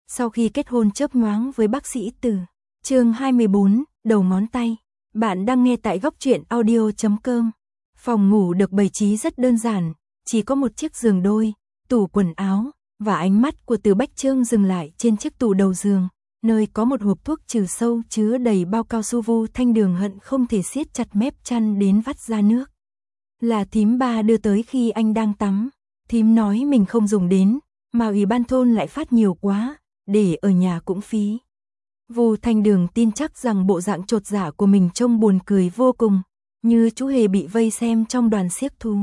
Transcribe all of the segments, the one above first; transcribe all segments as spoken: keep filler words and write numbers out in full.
sau khi kết hôn chớp nhoáng với bác sĩ Từ. Chương hai mươi bốn, đầu ngón tay. Bạn đang nghe tại góc truyện audio chấm com. Phòng ngủ được bày trí rất đơn giản, chỉ có một chiếc giường đôi, tủ quần áo, và ánh mắt của Từ Bách Chương dừng lại trên chiếc tủ đầu giường, nơi có một hộp thuốc trừ sâu chứa đầy bao cao su. Vu Thanh Đường hận không thể siết chặt mép chăn đến vắt ra nước. Là thím ba đưa tới khi anh đang tắm. Thím nói mình không dùng đến, mà ủy ban thôn lại phát nhiều quá, để ở nhà cũng phí. Vu Thanh Đường tin chắc rằng bộ dạng chột dạ của mình trông buồn cười vô cùng, như chú hề bị vây xem trong đoàn xiếc thú.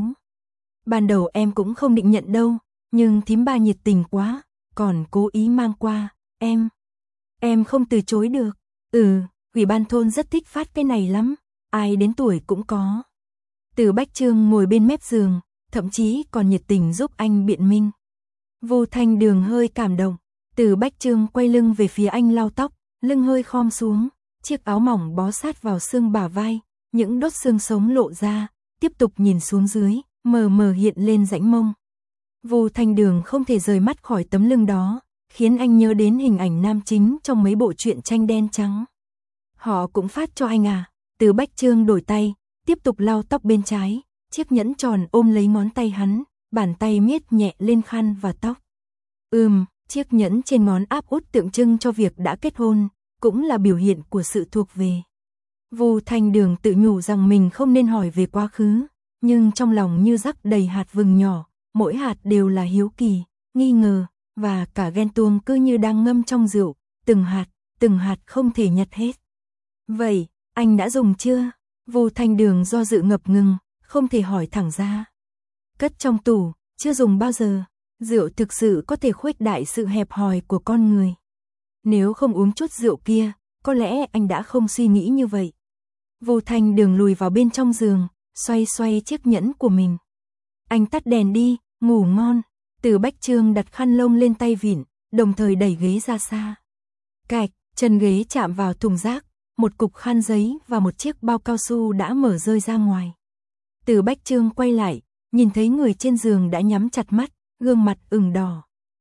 Ban đầu em cũng không định nhận đâu, nhưng thím ba nhiệt tình quá, còn cố ý mang qua, em. Em không từ chối được. Ừ, ủy ban thôn rất thích phát cái này lắm, ai đến tuổi cũng có. Từ Bách Chương ngồi bên mép giường, thậm chí còn nhiệt tình giúp anh biện minh. Vu Thanh Đường hơi cảm động, Từ Bách Chương quay lưng về phía anh lau tóc, lưng hơi khom xuống, chiếc áo mỏng bó sát vào xương bả vai, những đốt xương sống lộ ra, tiếp tục nhìn xuống dưới, mờ mờ hiện lên rãnh mông. Vu Thanh Đường không thể rời mắt khỏi tấm lưng đó, khiến anh nhớ đến hình ảnh nam chính trong mấy bộ truyện tranh đen trắng. Họ cũng phát cho anh à? Từ Bách Chương đổi tay, tiếp tục lau tóc bên trái, chiếc nhẫn tròn ôm lấy ngón tay hắn, bàn tay miết nhẹ lên khăn và tóc. Ừm, chiếc nhẫn trên ngón áp út tượng trưng cho việc đã kết hôn, cũng là biểu hiện của sự thuộc về. Vu Thanh Đường tự nhủ rằng mình không nên hỏi về quá khứ, nhưng trong lòng như rắc đầy hạt vừng nhỏ, mỗi hạt đều là hiếu kỳ, nghi ngờ, và cả ghen tuông cứ như đang ngâm trong rượu, từng hạt, từng hạt không thể nhặt hết. Vậy, anh đã dùng chưa? Vu Thanh Đường do dự ngập ngừng, không thể hỏi thẳng ra. Cất trong tủ, chưa dùng bao giờ. Rượu thực sự có thể khuếch đại sự hẹp hòi của con người. Nếu không uống chút rượu kia, có lẽ anh đã không suy nghĩ như vậy. Vu Thanh Đường lùi vào bên trong giường, xoay xoay chiếc nhẫn của mình. Anh tắt đèn đi, ngủ ngon. Từ Bách Chương đặt khăn lông lên tay vịn, đồng thời đẩy ghế ra xa. Cạch, chân ghế chạm vào thùng rác, một cục khăn giấy và một chiếc bao cao su đã mở rơi ra ngoài. Từ Bách Chương quay lại, nhìn thấy người trên giường đã nhắm chặt mắt, gương mặt ửng đỏ.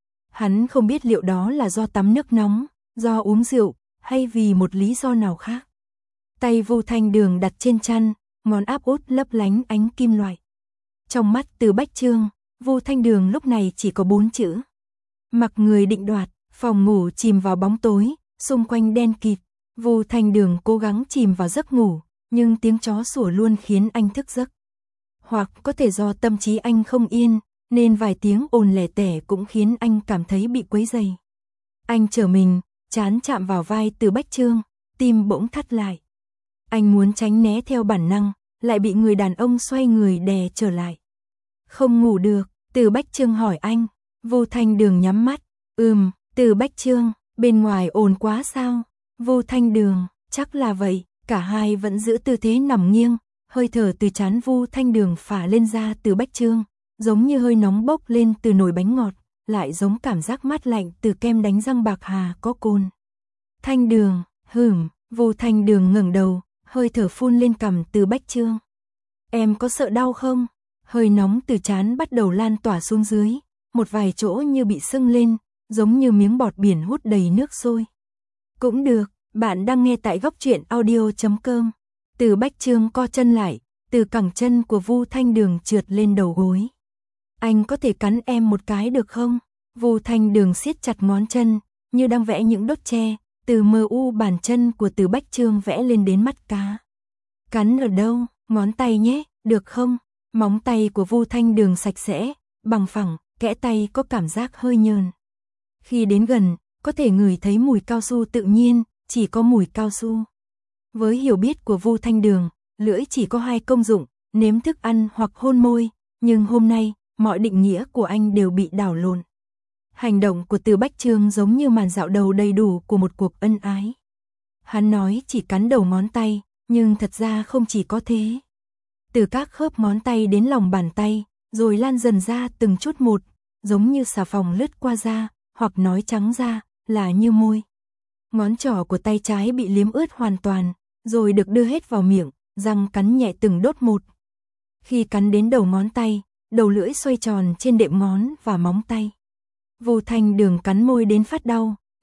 Hắn không biết liệu đó là do tắm nước nóng, do uống rượu, hay vì một lý do nào khác. Tay Vu Thanh Đường đặt trên chăn, ngón áp út lấp lánh ánh kim loại. Trong mắt Từ Bách Chương, Vu Thanh Đường lúc này chỉ có bốn chữ. Mặc người định đoạt. Phòng ngủ chìm vào bóng tối, xung quanh đen kịt. Vu Thanh Đường cố gắng chìm vào giấc ngủ, nhưng tiếng chó sủa luôn khiến anh thức giấc. Hoặc có thể do tâm trí anh không yên, nên vài tiếng ồn lẻ tẻ cũng khiến anh cảm thấy bị quấy rầy. Anh trở mình, trán chạm vào vai Từ Bách Chương, tim bỗng thắt lại. Anh muốn tránh né theo bản năng, lại bị người đàn ông xoay người đè trở lại. Không ngủ được, Từ Bách Chương hỏi anh. Vu Thanh Đường nhắm mắt. Ừm, Từ Bách Chương, bên ngoài ồn quá sao? Vu Thanh Đường, chắc là vậy. Cả hai vẫn giữ tư thế nằm nghiêng, hơi thở từ trán Vu Thanh Đường phả lên da Từ Bách Chương, giống như hơi nóng bốc lên từ nồi bánh ngọt, lại giống cảm giác mát lạnh từ kem đánh răng bạc hà có cồn. Thanh Đường, hửm, Vu Thanh Đường ngẩng đầu, hơi thở phun lên cằm Từ Bách Chương. Em có sợ đau không? Hơi nóng từ trán bắt đầu lan tỏa xuống dưới, một vài chỗ như bị sưng lên, giống như miếng bọt biển hút đầy nước sôi. Cũng được, bạn đang nghe tại góc truyện audio chấm com. Từ Bách Chương co chân lại, từ cẳng chân của Vu Thanh Đường trượt lên đầu gối. Anh có thể cắn em một cái được không? Vu Thanh Đường siết chặt ngón chân, như đang vẽ những đốt tre, từ mờ u bàn chân của Từ Bách Chương vẽ lên đến mắt cá. Cắn ở đâu? Ngón tay nhé, được không? Móng tay của Vu Thanh Đường sạch sẽ, bằng phẳng, kẽ tay có cảm giác hơi nhờn. Khi đến gần, có thể ngửi thấy mùi cao su tự nhiên, chỉ có mùi cao su. Với hiểu biết của Vu Thanh Đường, lưỡi chỉ có hai công dụng, nếm thức ăn hoặc hôn môi, nhưng hôm nay, mọi định nghĩa của anh đều bị đảo lộn. Hành động của Từ Bách Chương giống như màn dạo đầu đầy đủ của một cuộc ân ái. Hắn nói chỉ cắn đầu ngón tay, nhưng thật ra không chỉ có thế. Từ các khớp ngón tay đến lòng bàn tay, rồi lan dần ra từng chút một, giống như xà phòng lướt qua da, hoặc nói trắng ra, là như môi. Ngón trỏ của tay trái bị liếm ướt hoàn toàn, rồi được đưa hết vào miệng, răng cắn nhẹ từng đốt một. Khi cắn đến đầu ngón tay, đầu lưỡi xoay tròn trên đệm ngón và móng tay. Vu Thanh Đường cắn môi đến phát đau,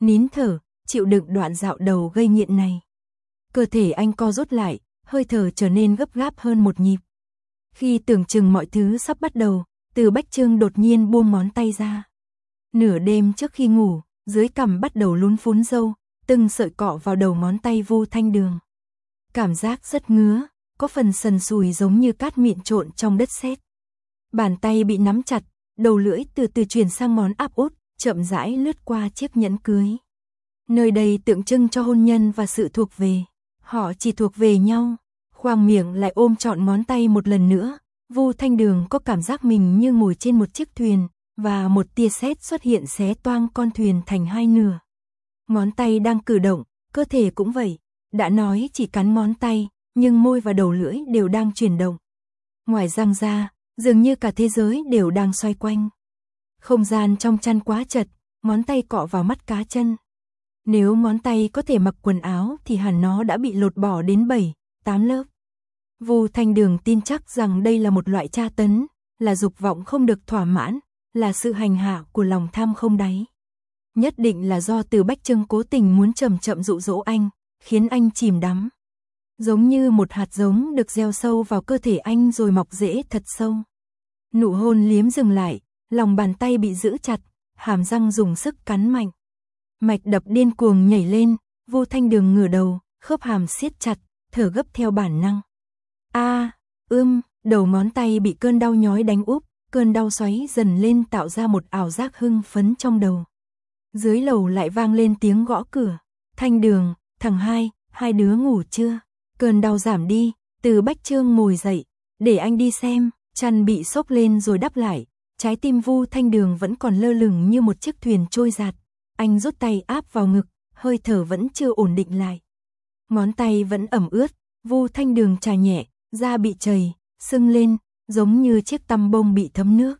nín thở, chịu đựng đoạn dạo đầu gây nghiện này. Cơ thể anh co rút lại, hơi thở trở nên gấp gáp hơn một nhịp. Khi tưởng chừng mọi thứ sắp bắt đầu, Từ Bách Chương đột nhiên buông ngón tay ra. Nửa đêm trước khi ngủ, dưới cằm bắt đầu lún phún râu, từng sợi cọ vào đầu ngón tay Vu Thanh Đường. Cảm giác rất ngứa, có phần sần sùi giống như cát mịn trộn trong đất sét. Bàn tay bị nắm chặt, đầu lưỡi từ từ chuyển sang ngón áp út, chậm rãi lướt qua chiếc nhẫn cưới. Nơi đây tượng trưng cho hôn nhân và sự thuộc về. Họ chỉ thuộc về nhau. Khoang miệng lại ôm trọn ngón tay một lần nữa. Vu Thanh Đường có cảm giác mình như ngồi trên một chiếc thuyền, và một tia sét xuất hiện xé toang con thuyền thành hai nửa. Ngón tay đang cử động, cơ thể cũng vậy. Đã nói chỉ cắn ngón tay, nhưng môi và đầu lưỡi đều đang chuyển động. Ngoài răng ra, dường như cả thế giới đều đang xoay quanh. Không gian trong chăn quá chật, ngón tay cọ vào mắt cá chân. Nếu ngón tay có thể mặc quần áo thì hẳn nó đã bị lột bỏ đến bảy, tám lớp. Vu Thanh Đường tin chắc rằng đây là một loại tra tấn, là dục vọng không được thỏa mãn, là sự hành hạ của lòng tham không đáy. Nhất định là do Từ Bách Chương cố tình muốn chậm chậm dụ dỗ anh, khiến anh chìm đắm. Giống như một hạt giống được gieo sâu vào cơ thể anh rồi mọc rễ thật sâu. Nụ hôn liếm dừng lại, lòng bàn tay bị giữ chặt, hàm răng dùng sức cắn mạnh. Mạch đập điên cuồng nhảy lên, Vu Thanh Đường ngửa đầu, khớp hàm siết chặt, thở gấp theo bản năng. A, à, ưm, đầu ngón tay bị cơn đau nhói đánh úp, cơn đau xoáy dần lên tạo ra một ảo giác hưng phấn trong đầu. Dưới lầu lại vang lên tiếng gõ cửa. Thanh Đường, thằng hai, hai đứa ngủ chưa? Cơn đau giảm đi, Từ Bách Chương ngồi dậy, để anh đi xem. Chăn bị xốc lên rồi đắp lại, trái tim Vu Thanh Đường vẫn còn lơ lửng như một chiếc thuyền trôi giạt. Anh rút tay áp vào ngực, hơi thở vẫn chưa ổn định lại. Ngón tay vẫn ẩm ướt, Vu Thanh Đường chà nhẹ, da bị chảy, sưng lên, giống như chiếc tăm bông bị thấm nước.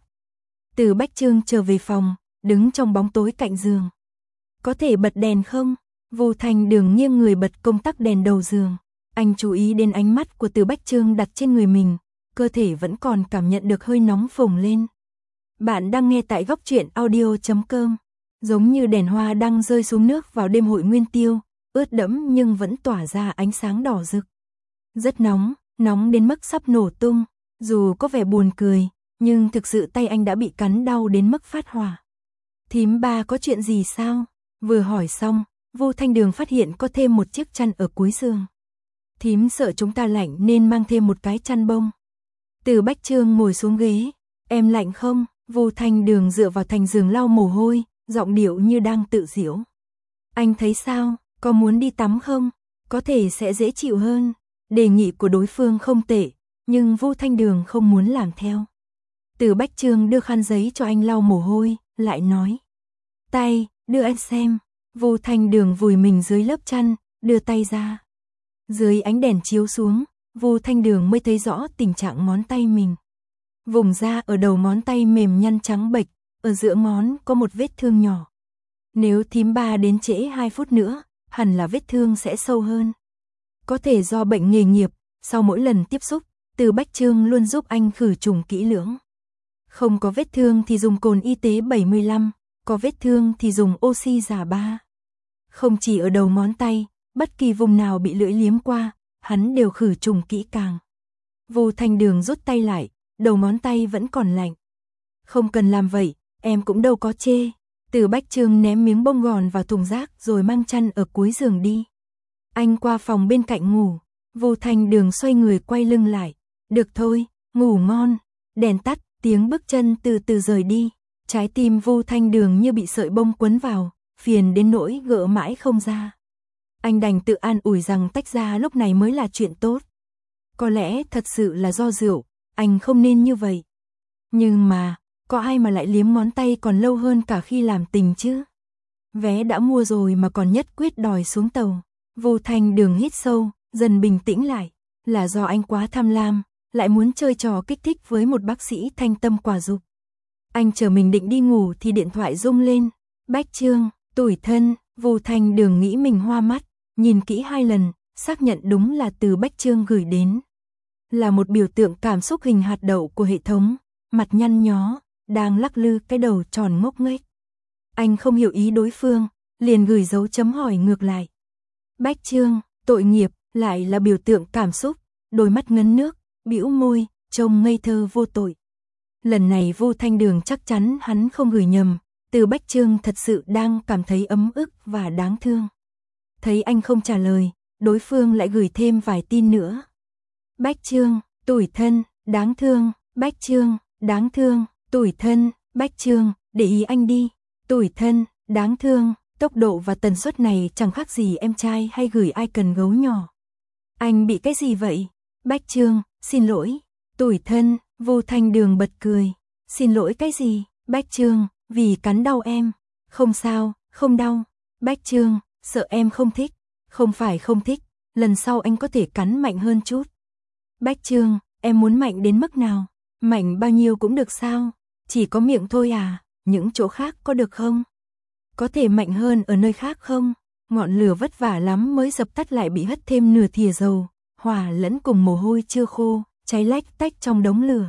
Từ Bách Chương trở về phòng, đứng trong bóng tối cạnh giường. Có thể bật đèn không? Vu Thanh Đường nghiêng người bật công tắc đèn đầu giường. Anh chú ý đến ánh mắt của Từ Bách Chương đặt trên người mình, cơ thể vẫn còn cảm nhận được hơi nóng phồng lên. Bạn đang nghe tại góc truyện audio chấm com. Giống như đèn hoa đang rơi xuống nước vào đêm hội nguyên tiêu, ướt đẫm nhưng vẫn tỏa ra ánh sáng đỏ rực. Rất nóng, nóng đến mức sắp nổ tung, dù có vẻ buồn cười, nhưng thực sự tay anh đã bị cắn đau đến mức phát hỏa. Thím ba có chuyện gì sao? Vừa hỏi xong, Vu Thanh Đường phát hiện có thêm một chiếc chăn ở cuối giường. Thím sợ chúng ta lạnh nên mang thêm một cái chăn bông. Từ Bách Chương ngồi xuống ghế, em lạnh không? Vu Thanh Đường dựa vào thành giường lau mồ hôi, giọng điệu như đang tự giễu. Anh thấy sao, có muốn đi tắm không? Có thể sẽ dễ chịu hơn. Đề nghị của đối phương không tệ, nhưng Vu Thanh Đường không muốn làm theo. Từ Bách Chương đưa khăn giấy cho anh lau mồ hôi, lại nói. Tay, đưa anh xem. Vu Thanh Đường vùi mình dưới lớp chăn, đưa tay ra. Dưới ánh đèn chiếu xuống, Vu Thanh Đường mới thấy rõ tình trạng ngón tay mình. Vùng da ở đầu ngón tay mềm nhăn trắng bệch, ở giữa ngón có một vết thương nhỏ. Nếu thím ba đến trễ hai phút nữa, hẳn là vết thương sẽ sâu hơn. Có thể do bệnh nghề nghiệp, sau mỗi lần tiếp xúc, Từ Bách Chương luôn giúp anh khử trùng kỹ lưỡng. Không có vết thương thì dùng cồn y tế bảy mươi lăm, có vết thương thì dùng oxy giả ba. Không chỉ ở đầu ngón tay, bất kỳ vùng nào bị lưỡi liếm qua, hắn đều khử trùng kỹ càng. Vu Thanh Đường rút tay lại, đầu ngón tay vẫn còn lạnh. Không cần làm vậy, em cũng đâu có chê. Từ Bách Chương ném miếng bông gòn vào thùng rác rồi mang chăn ở cuối giường đi. Anh qua phòng bên cạnh ngủ, Vu Thanh Đường xoay người quay lưng lại. Được thôi, ngủ ngon. Đèn tắt, tiếng bước chân từ từ rời đi. Trái tim Vu Thanh Đường như bị sợi bông quấn vào, phiền đến nỗi gỡ mãi không ra. Anh đành tự an ủi rằng tách ra lúc này mới là chuyện tốt. Có lẽ thật sự là do rượu, anh không nên như vậy. Nhưng mà, có ai mà lại liếm ngón tay còn lâu hơn cả khi làm tình chứ? Vé đã mua rồi mà còn nhất quyết đòi xuống tàu. Vu Thanh Đường hít sâu, dần bình tĩnh lại. Là do anh quá tham lam, lại muốn chơi trò kích thích với một bác sĩ thanh tâm quả dục. Anh chờ mình định đi ngủ thì điện thoại rung lên. Bách Chương, tủi thân. Vu Thanh Đường nghĩ mình hoa mắt, nhìn kỹ hai lần, xác nhận đúng là từ Bách Chương gửi đến. Là một biểu tượng cảm xúc hình hạt đậu của hệ thống, mặt nhăn nhó, đang lắc lư cái đầu tròn ngốc nghếch. Anh không hiểu ý đối phương, liền gửi dấu chấm hỏi ngược lại. Bách Trương, tội nghiệp, lại là biểu tượng cảm xúc, đôi mắt ngấn nước, bĩu môi, trông ngây thơ vô tội. Lần này Vu Thanh Đường chắc chắn hắn không gửi nhầm, Từ Bách Trương thật sự đang cảm thấy ấm ức và đáng thương. Thấy anh không trả lời, đối phương lại gửi thêm vài tin nữa. Bách Trương, tủi thân, đáng thương, Bách Trương, đáng thương, tủi thân, Bách Trương, để ý anh đi, tủi thân, đáng thương, tốc độ và tần suất này chẳng khác gì em trai hay gửi ai cần gấu nhỏ. Anh bị cái gì vậy? Bách Trương, xin lỗi, tủi thân, Vu Thanh Đường bật cười. Xin lỗi cái gì? Bách Trương, vì cắn đau em. Không sao, không đau. Bách Trương, sợ em không thích. Không phải không thích, lần sau anh có thể cắn mạnh hơn chút. Bách Trương, em muốn mạnh đến mức nào? Mạnh bao nhiêu cũng được sao? Chỉ có miệng thôi à? Những chỗ khác có được không? Có thể mạnh hơn ở nơi khác không? Ngọn lửa vất vả lắm mới dập tắt lại bị hất thêm nửa thìa dầu, hòa lẫn cùng mồ hôi chưa khô, cháy lách tách trong đống lửa.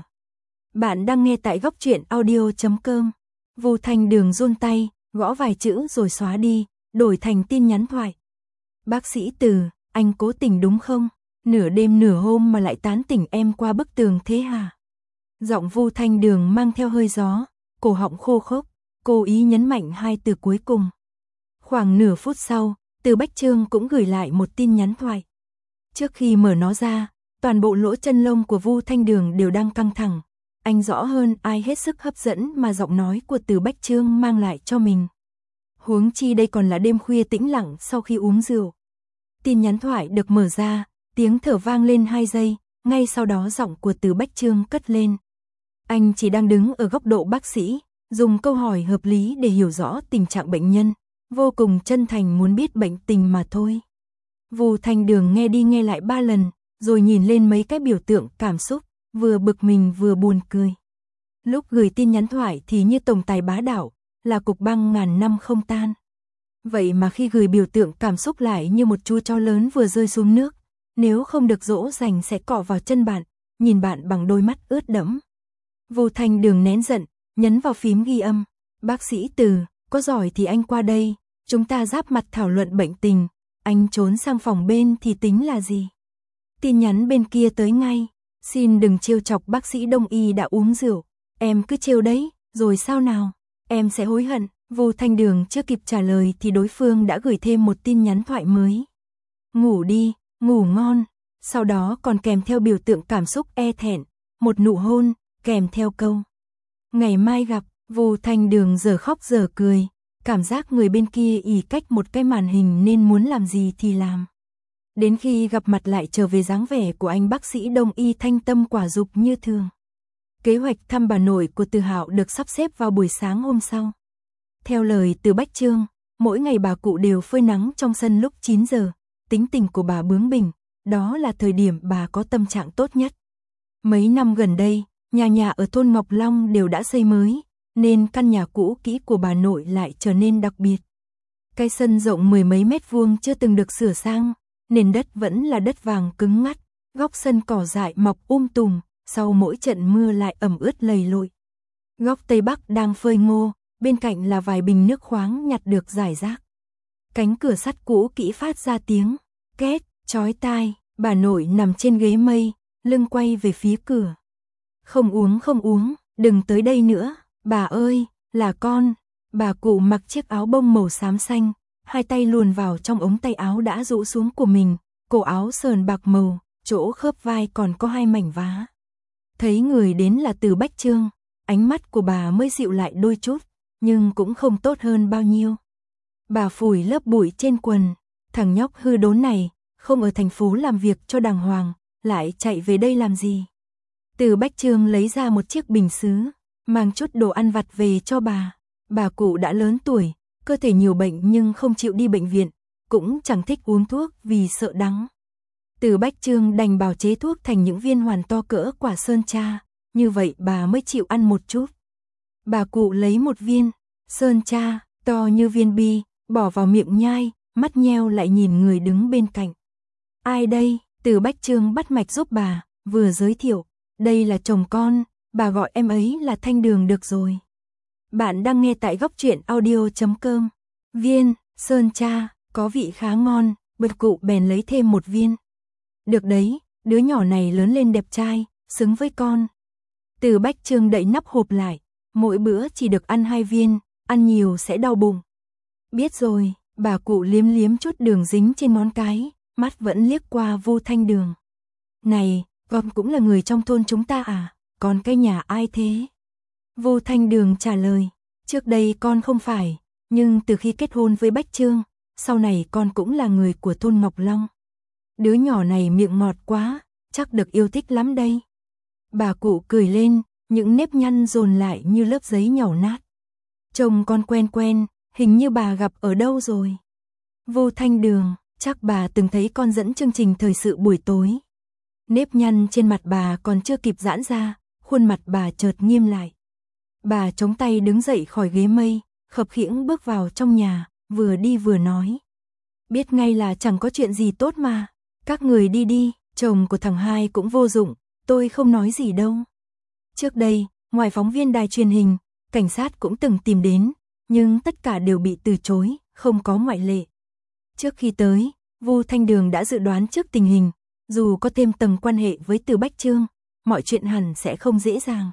Bạn đang nghe tại góc truyện audio chấm com. Vu Thanh Đường run tay, gõ vài chữ rồi xóa đi, đổi thành tin nhắn thoại. Bác sĩ Từ, anh cố tình đúng không? Nửa đêm nửa hôm mà lại tán tỉnh em qua bức tường thế hả? Giọng Vu Thanh Đường mang theo hơi gió, cổ họng khô khốc, cố ý nhấn mạnh hai từ cuối cùng. Khoảng nửa phút sau, Từ Bách Trương cũng gửi lại một tin nhắn thoại. Trước khi mở nó ra, toàn bộ lỗ chân lông của Vu Thanh Đường đều đang căng thẳng. Anh rõ hơn ai hết sức hấp dẫn mà giọng nói của Từ Bách Trương mang lại cho mình. Huống chi đây còn là đêm khuya tĩnh lặng sau khi uống rượu. Tin nhắn thoại được mở ra, tiếng thở vang lên hai giây, ngay sau đó giọng của Từ Bách Trương cất lên. Anh chỉ đang đứng ở góc độ bác sĩ, dùng câu hỏi hợp lý để hiểu rõ tình trạng bệnh nhân, vô cùng chân thành muốn biết bệnh tình mà thôi. Vu Thanh Đường nghe đi nghe lại ba lần, rồi nhìn lên mấy cái biểu tượng cảm xúc, vừa bực mình vừa buồn cười. Lúc gửi tin nhắn thoại thì như tổng tài bá đạo, là cục băng ngàn năm không tan. Vậy mà khi gửi biểu tượng cảm xúc lại như một chú chó lớn vừa rơi xuống nước, nếu không được dỗ dành sẽ cọ vào chân bạn, nhìn bạn bằng đôi mắt ướt đẫm. Vu Thanh Đường nén giận, nhấn vào phím ghi âm. Bác sĩ Từ, có giỏi thì anh qua đây, chúng ta giáp mặt thảo luận bệnh tình, anh trốn sang phòng bên thì tính là gì? Tin nhắn bên kia tới ngay, xin đừng trêu chọc bác sĩ Đông y đã uống rượu, em cứ trêu đấy, rồi sao nào? Em sẽ hối hận. Vu Thanh Đường chưa kịp trả lời thì đối phương đã gửi thêm một tin nhắn thoại mới. Ngủ đi, ngủ ngon, sau đó còn kèm theo biểu tượng cảm xúc e thẹn, một nụ hôn, kèm theo câu. Ngày mai gặp. Vu Thanh Đường giờ khóc giờ cười, cảm giác người bên kia ỷ cách một cái màn hình nên muốn làm gì thì làm. Đến khi gặp mặt lại trở về dáng vẻ của anh bác sĩ Đông y thanh tâm quả dục như thường. Kế hoạch thăm bà nội của Từ Hạo được sắp xếp vào buổi sáng hôm sau. Theo lời Từ Bách Trương, mỗi ngày bà cụ đều phơi nắng trong sân lúc chín giờ, tính tình của bà bướng bỉnh, đó là thời điểm bà có tâm trạng tốt nhất. Mấy năm gần đây, nhà nhà ở thôn Ngọc Long đều đã xây mới, nên căn nhà cũ kỹ của bà nội lại trở nên đặc biệt. Cái sân rộng mười mấy mét vuông chưa từng được sửa sang, nền đất vẫn là đất vàng cứng ngắt, góc sân cỏ dại mọc um tùm, sau mỗi trận mưa lại ẩm ướt lầy lội. Góc Tây Bắc đang phơi ngô, bên cạnh là vài bình nước khoáng nhặt được rải rác. Cánh cửa sắt cũ kỹ phát ra tiếng két, chói tai, bà nội nằm trên ghế mây, lưng quay về phía cửa. Không uống không uống, đừng tới đây nữa, bà ơi, là con. Bà cụ mặc chiếc áo bông màu xám xanh, hai tay luồn vào trong ống tay áo đã rũ xuống của mình, cổ áo sờn bạc màu, chỗ khớp vai còn có hai mảnh vá. Thấy người đến là Từ Bách Trương, ánh mắt của bà mới dịu lại đôi chút, nhưng cũng không tốt hơn bao nhiêu. Bà phủi lớp bụi trên quần, thằng nhóc hư đốn này, không ở thành phố làm việc cho đàng hoàng, lại chạy về đây làm gì? Từ Bách Trương lấy ra một chiếc bình sứ, mang chút đồ ăn vặt về cho bà. Bà cụ đã lớn tuổi, cơ thể nhiều bệnh nhưng không chịu đi bệnh viện, cũng chẳng thích uống thuốc vì sợ đắng. Từ Bách Trương đành bào chế thuốc thành những viên hoàn to cỡ quả sơn tra, như vậy bà mới chịu ăn một chút. Bà cụ lấy một viên sơn tra to như viên bi, bỏ vào miệng nhai, mắt nheo lại nhìn người đứng bên cạnh. Ai đây? Từ Bách Trương bắt mạch giúp bà, vừa giới thiệu, đây là chồng con, bà gọi em ấy là Thanh Đường được rồi. Bạn đang nghe tại góc truyện audio chấm com. Viên, Sơn cha, có vị khá ngon, bật cụ bèn lấy thêm một viên. Được đấy, đứa nhỏ này lớn lên đẹp trai, xứng với con. Từ Bách Trương đậy nắp hộp lại, mỗi bữa chỉ được ăn hai viên, ăn nhiều sẽ đau bụng. Biết rồi, bà cụ liếm liếm chút đường dính trên ngón cái, mắt vẫn liếc qua Vu Thanh Đường. Này, con cũng là người trong thôn chúng ta à, còn cái nhà ai thế? Vu Thanh Đường trả lời, trước đây con không phải, nhưng từ khi kết hôn với Bách Trương, sau này con cũng là người của thôn Ngọc Long. Đứa nhỏ này miệng ngọt quá, chắc được yêu thích lắm đây. Bà cụ cười lên, những nếp nhăn dồn lại như lớp giấy nhàu nát. Trông con quen quen, hình như bà gặp ở đâu rồi. Vu Thanh Đường, chắc bà từng thấy con dẫn chương trình thời sự buổi tối. Nếp nhăn trên mặt bà còn chưa kịp giãn ra, khuôn mặt bà chợt nghiêm lại. Bà chống tay đứng dậy khỏi ghế mây, khập khiễng bước vào trong nhà, vừa đi vừa nói. Biết ngay là chẳng có chuyện gì tốt mà. Các người đi đi, chồng của thằng hai cũng vô dụng, tôi không nói gì đâu. Trước đây, ngoài phóng viên đài truyền hình, cảnh sát cũng từng tìm đến, nhưng tất cả đều bị từ chối, không có ngoại lệ. Trước khi tới, Vu Thanh Đường đã dự đoán trước tình hình, dù có thêm tầng quan hệ với Từ Bách Trương, mọi chuyện hẳn sẽ không dễ dàng.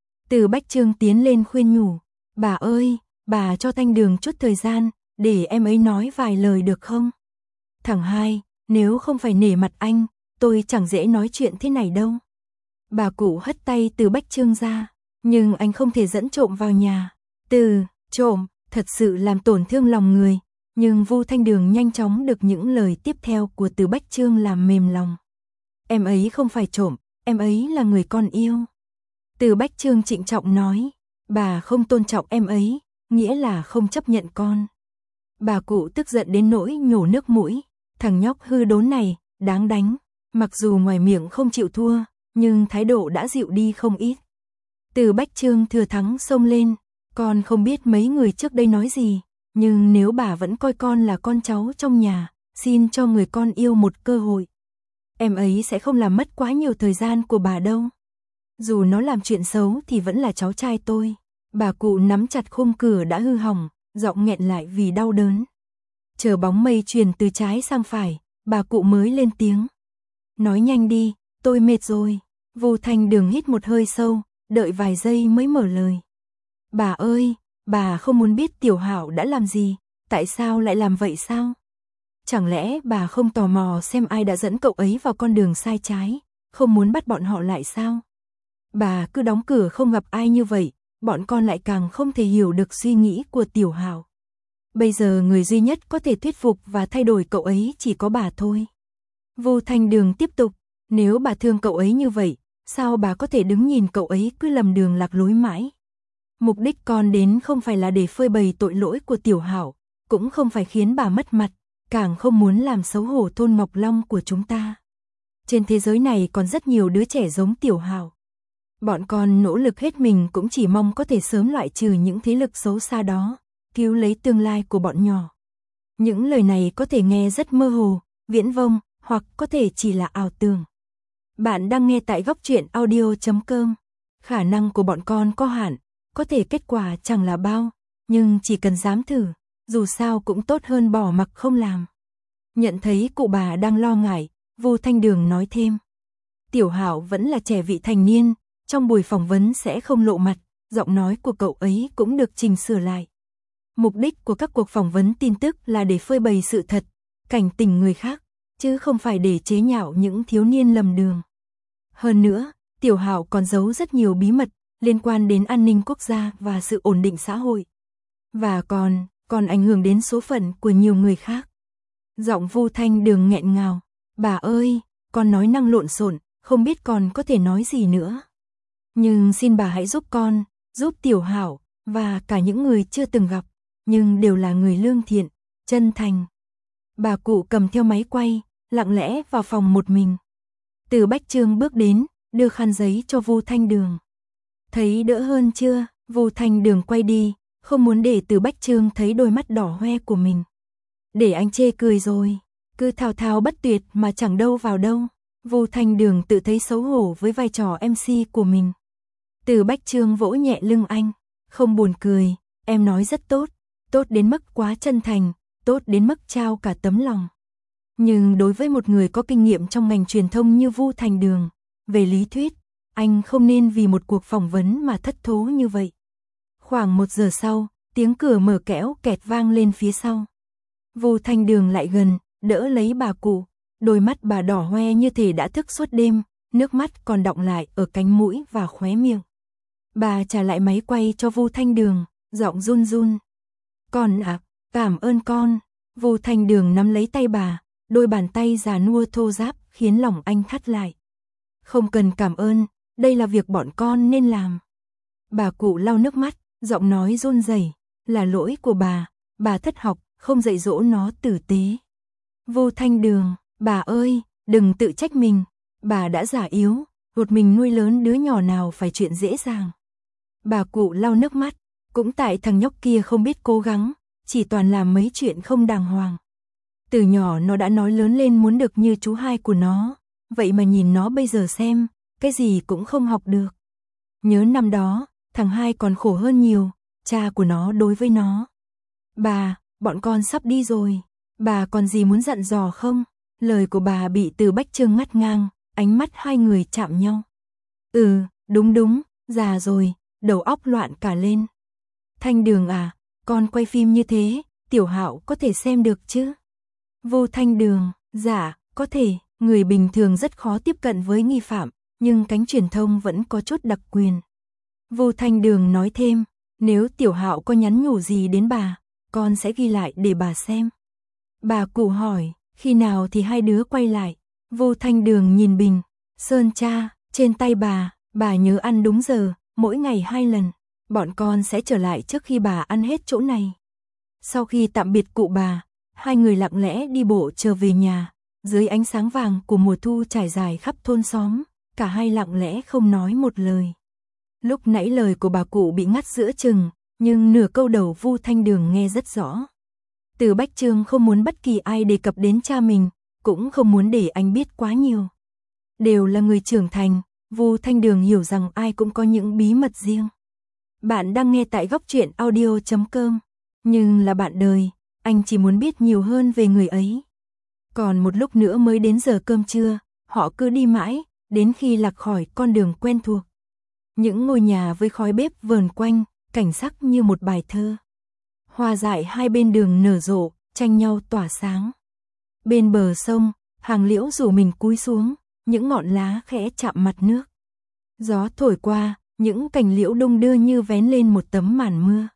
Từ Bách Trương tiến lên khuyên nhủ, bà ơi, bà cho Thanh Đường chút thời gian, để em ấy nói vài lời được không? Thằng hai, nếu không phải nể mặt anh, tôi chẳng dễ nói chuyện thế này đâu. Bà cụ hất tay Từ Bách Trương ra, nhưng anh không thể dẫn trộm vào nhà. Từ, trộm, thật sự làm tổn thương lòng người, nhưng Vu Thanh Đường nhanh chóng được những lời tiếp theo của Từ Bách Trương làm mềm lòng. Em ấy không phải trộm, em ấy là người con yêu. Từ Bách Trương trịnh trọng nói, bà không tôn trọng em ấy, nghĩa là không chấp nhận con. Bà cụ tức giận đến nỗi nhổ nước mũi, thằng nhóc hư đốn này, đáng đánh, mặc dù ngoài miệng không chịu thua, nhưng thái độ đã dịu đi không ít. Từ Bách Trương thừa thắng xông lên, con không biết mấy người trước đây nói gì, nhưng nếu bà vẫn coi con là con cháu trong nhà, xin cho người con yêu một cơ hội. Em ấy sẽ không làm mất quá nhiều thời gian của bà đâu. Dù nó làm chuyện xấu thì vẫn là cháu trai tôi. Bà cụ nắm chặt khung cửa đã hư hỏng, giọng nghẹn lại vì đau đớn. Chờ bóng mây truyền từ trái sang phải, bà cụ mới lên tiếng. Nói nhanh đi, tôi mệt rồi. Vu Thanh Đường hít một hơi sâu, đợi vài giây mới mở lời. Bà ơi, bà không muốn biết Tiểu Hạo đã làm gì, tại sao lại làm vậy sao? Chẳng lẽ bà không tò mò xem ai đã dẫn cậu ấy vào con đường sai trái, không muốn bắt bọn họ lại sao? Bà cứ đóng cửa không gặp ai như vậy, bọn con lại càng không thể hiểu được suy nghĩ của Tiểu Hạo. Bây giờ người duy nhất có thể thuyết phục và thay đổi cậu ấy chỉ có bà thôi. Vu Thanh Đường tiếp tục, nếu bà thương cậu ấy như vậy, sao bà có thể đứng nhìn cậu ấy cứ lầm đường lạc lối mãi? Mục đích con đến không phải là để phơi bày tội lỗi của Tiểu Hạo, cũng không phải khiến bà mất mặt, càng không muốn làm xấu hổ thôn Ngọc Long của chúng ta. Trên thế giới này còn rất nhiều đứa trẻ giống Tiểu Hạo. Bọn con nỗ lực hết mình cũng chỉ mong có thể sớm loại trừ những thế lực xấu xa đó, cứu lấy tương lai của bọn nhỏ. Những lời này có thể nghe rất mơ hồ, viễn vông, hoặc có thể chỉ là ảo tưởng. Bạn đang nghe tại góc truyện audio chấm com. Khả năng của bọn con có hạn, có thể kết quả chẳng là bao, nhưng chỉ cần dám thử, dù sao cũng tốt hơn bỏ mặc không làm. Nhận thấy cụ bà đang lo ngại, Vu Thanh Đường nói thêm. Tiểu Hạo vẫn là trẻ vị thành niên, trong buổi phỏng vấn sẽ không lộ mặt, giọng nói của cậu ấy cũng được chỉnh sửa lại. Mục đích của các cuộc phỏng vấn tin tức là để phơi bày sự thật, cảnh tỉnh người khác, chứ không phải để chế nhạo những thiếu niên lầm đường. Hơn nữa, Tiểu Hạo còn giấu rất nhiều bí mật liên quan đến an ninh quốc gia và sự ổn định xã hội. Và còn, còn ảnh hưởng đến số phận của nhiều người khác. Giọng Vu Thanh Đường nghẹn ngào, bà ơi, con nói năng lộn xộn, không biết con có thể nói gì nữa. Nhưng xin bà hãy giúp con, giúp Tiểu Hạo, và cả những người chưa từng gặp, nhưng đều là người lương thiện, chân thành. Bà cụ cầm theo máy quay, lặng lẽ vào phòng một mình. Từ Bách Trương bước đến, đưa khăn giấy cho Vu Thanh Đường. Thấy đỡ hơn chưa? Vu Thanh Đường quay đi, không muốn để Từ Bách Trương thấy đôi mắt đỏ hoe của mình. Để anh chê cười rồi, cứ thao thao bất tuyệt mà chẳng đâu vào đâu. Vu Thanh Đường tự thấy xấu hổ với vai trò em xê của mình. Từ Bách Trương vỗ nhẹ lưng anh, không buồn cười, em nói rất tốt, tốt đến mức quá chân thành, tốt đến mức trao cả tấm lòng. Nhưng đối với một người có kinh nghiệm trong ngành truyền thông như Vu Thành Đường, về lý thuyết, anh không nên vì một cuộc phỏng vấn mà thất thố như vậy. Khoảng một giờ sau, tiếng cửa mở kẽo kẹt vang lên phía sau. Vu Thành Đường lại gần, đỡ lấy bà cụ, đôi mắt bà đỏ hoe như thể đã thức suốt đêm, nước mắt còn đọng lại ở cánh mũi và khóe miệng. Bà trả lại máy quay cho Vu Thành Đường, giọng run run. Con ạ, à, cảm ơn con. Vu Thành Đường nắm lấy tay bà, đôi bàn tay già nua thô ráp khiến lòng anh thắt lại. Không cần cảm ơn, đây là việc bọn con nên làm. Bà cụ lau nước mắt, giọng nói run rẩy, là lỗi của bà, bà thất học, không dạy dỗ nó tử tế. Vu Thành Đường, bà ơi, đừng tự trách mình, bà đã già yếu, một mình nuôi lớn đứa nhỏ nào phải chuyện dễ dàng. Bà cụ lau nước mắt, cũng tại thằng nhóc kia không biết cố gắng, chỉ toàn làm mấy chuyện không đàng hoàng. Từ nhỏ nó đã nói lớn lên muốn được như chú hai của nó, vậy mà nhìn nó bây giờ xem, cái gì cũng không học được. Nhớ năm đó, thằng hai còn khổ hơn nhiều, cha của nó đối với nó. Bà, bọn con sắp đi rồi, bà còn gì muốn dặn dò không? Lời của bà bị Từ Bách Chương ngắt ngang, ánh mắt hai người chạm nhau. Ừ, đúng đúng, già rồi, đầu óc loạn cả lên. Thành Đường à, con quay phim như thế, Tiểu Hạo có thể xem được chứ? Vu Thành Đường, dạ, có thể, người bình thường rất khó tiếp cận với nghi phạm, nhưng cánh truyền thông vẫn có chút đặc quyền. Vu Thành Đường nói thêm, nếu Tiểu Hạo có nhắn nhủ gì đến bà, con sẽ ghi lại để bà xem. Bà cụ hỏi, khi nào thì hai đứa quay lại? Vu Thành Đường nhìn bình, sơn cha, trên tay bà, bà nhớ ăn đúng giờ, mỗi ngày hai lần. Bọn con sẽ trở lại trước khi bà ăn hết chỗ này. Sau khi tạm biệt cụ bà, hai người lặng lẽ đi bộ trở về nhà, dưới ánh sáng vàng của mùa thu trải dài khắp thôn xóm, cả hai lặng lẽ không nói một lời. Lúc nãy lời của bà cụ bị ngắt giữa chừng, nhưng nửa câu đầu Vu Thành Đường nghe rất rõ. Từ Bách Chương không muốn bất kỳ ai đề cập đến cha mình, cũng không muốn để anh biết quá nhiều. Đều là người trưởng thành, Vu Thành Đường hiểu rằng ai cũng có những bí mật riêng. Bạn đang nghe tại góc truyện audio chấm com, nhưng là bạn đời, anh chỉ muốn biết nhiều hơn về người ấy. Còn một lúc nữa mới đến giờ cơm trưa, họ cứ đi mãi, đến khi lạc khỏi con đường quen thuộc. Những ngôi nhà với khói bếp vờn quanh, cảnh sắc như một bài thơ. Hoa dại hai bên đường nở rộ, tranh nhau tỏa sáng. Bên bờ sông, hàng liễu rủ mình cúi xuống, những ngọn lá khẽ chạm mặt nước. Gió thổi qua, những cành liễu đung đưa như vén lên một tấm màn mưa.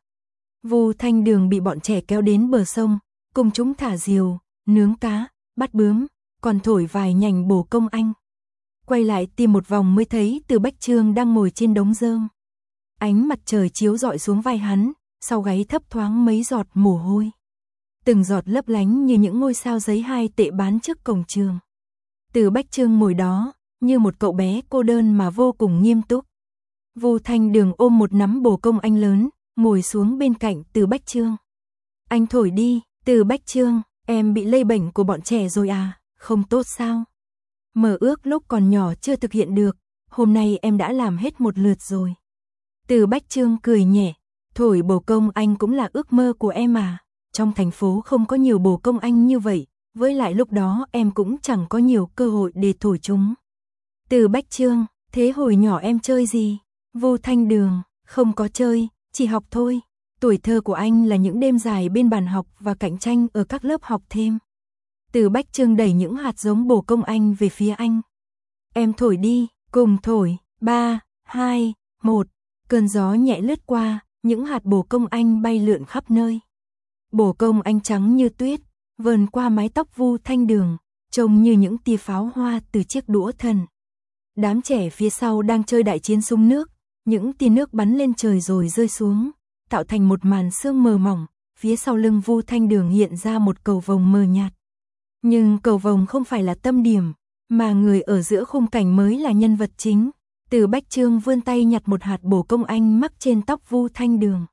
Vu Thành Đường bị bọn trẻ kéo đến bờ sông, cùng chúng thả diều, nướng cá, bắt bướm, còn thổi vài nhành bồ công anh. Quay lại tìm một vòng mới thấy Từ Bách Chương đang ngồi trên đống rơm. Ánh mặt trời chiếu rọi xuống vai hắn, sau gáy thấp thoáng mấy giọt mồ hôi. Từng giọt lấp lánh như những ngôi sao giấy hai tệ bán trước cổng trường. Từ Bách Chương ngồi đó, như một cậu bé cô đơn mà vô cùng nghiêm túc. Vu Thành Đường ôm một nắm bồ công anh lớn, ngồi xuống bên cạnh Từ Bách Chương. Anh thổi đi, Từ Bách Chương, em bị lây bệnh của bọn trẻ rồi à, không tốt sao? Mơ ước lúc còn nhỏ chưa thực hiện được, hôm nay em đã làm hết một lượt rồi. Từ Bách Chương cười nhẹ, thổi bồ công anh cũng là ước mơ của em à, trong thành phố không có nhiều bồ công anh như vậy, với lại lúc đó em cũng chẳng có nhiều cơ hội để thổi chúng. Từ Bách Chương, thế hồi nhỏ em chơi gì? Vu Thành Đường, không có chơi, chỉ học thôi. Tuổi thơ của anh là những đêm dài bên bàn học và cạnh tranh ở các lớp học thêm. Từ Bách Chương đẩy những hạt giống bồ công anh về phía anh. Em thổi đi, cùng thổi, ba, hai, một. Cơn gió nhẹ lướt qua, những hạt bồ công anh bay lượn khắp nơi. Bồ công anh trắng như tuyết, vờn qua mái tóc Vu Thành Đường, trông như những tia pháo hoa từ chiếc đũa thần. Đám trẻ phía sau đang chơi đại chiến súng nước, những tia nước bắn lên trời rồi rơi xuống, tạo thành một màn sương mờ mỏng, phía sau lưng Vu Thành Đường hiện ra một cầu vồng mờ nhạt. Nhưng cầu vồng không phải là tâm điểm, mà người ở giữa khung cảnh mới là nhân vật chính. Từ Bách Chương vươn tay nhặt một hạt bồ công anh mắc trên tóc Vu Thành Đường.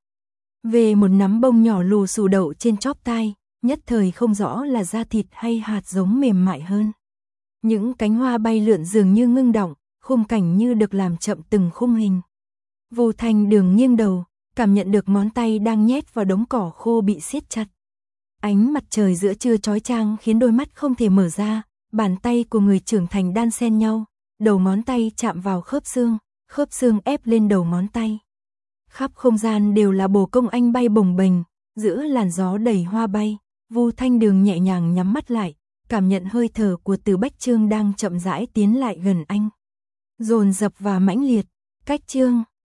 Về một nắm bông nhỏ lù xù đậu trên chóp tai, nhất thời không rõ là da thịt hay hạt giống mềm mại hơn. Những cánh hoa bay lượn dường như ngưng động, khung cảnh như được làm chậm từng khung hình. Vu Thành Đường nghiêng đầu, cảm nhận được ngón tay đang nhét vào đống cỏ khô bị siết chặt. Ánh mặt trời giữa trưa chói chang khiến đôi mắt không thể mở ra, bàn tay của người trưởng thành đan xen nhau, đầu ngón tay chạm vào khớp xương, khớp xương ép lên đầu ngón tay. Khắp không gian đều là bồ công anh bay bồng bềnh, giữa làn gió đầy hoa bay, Vu Thanh Đường nhẹ nhàng nhắm mắt lại, cảm nhận hơi thở của Từ Bách Chương đang chậm rãi tiến lại gần anh. Dồn dập và mãnh liệt, Cách Chương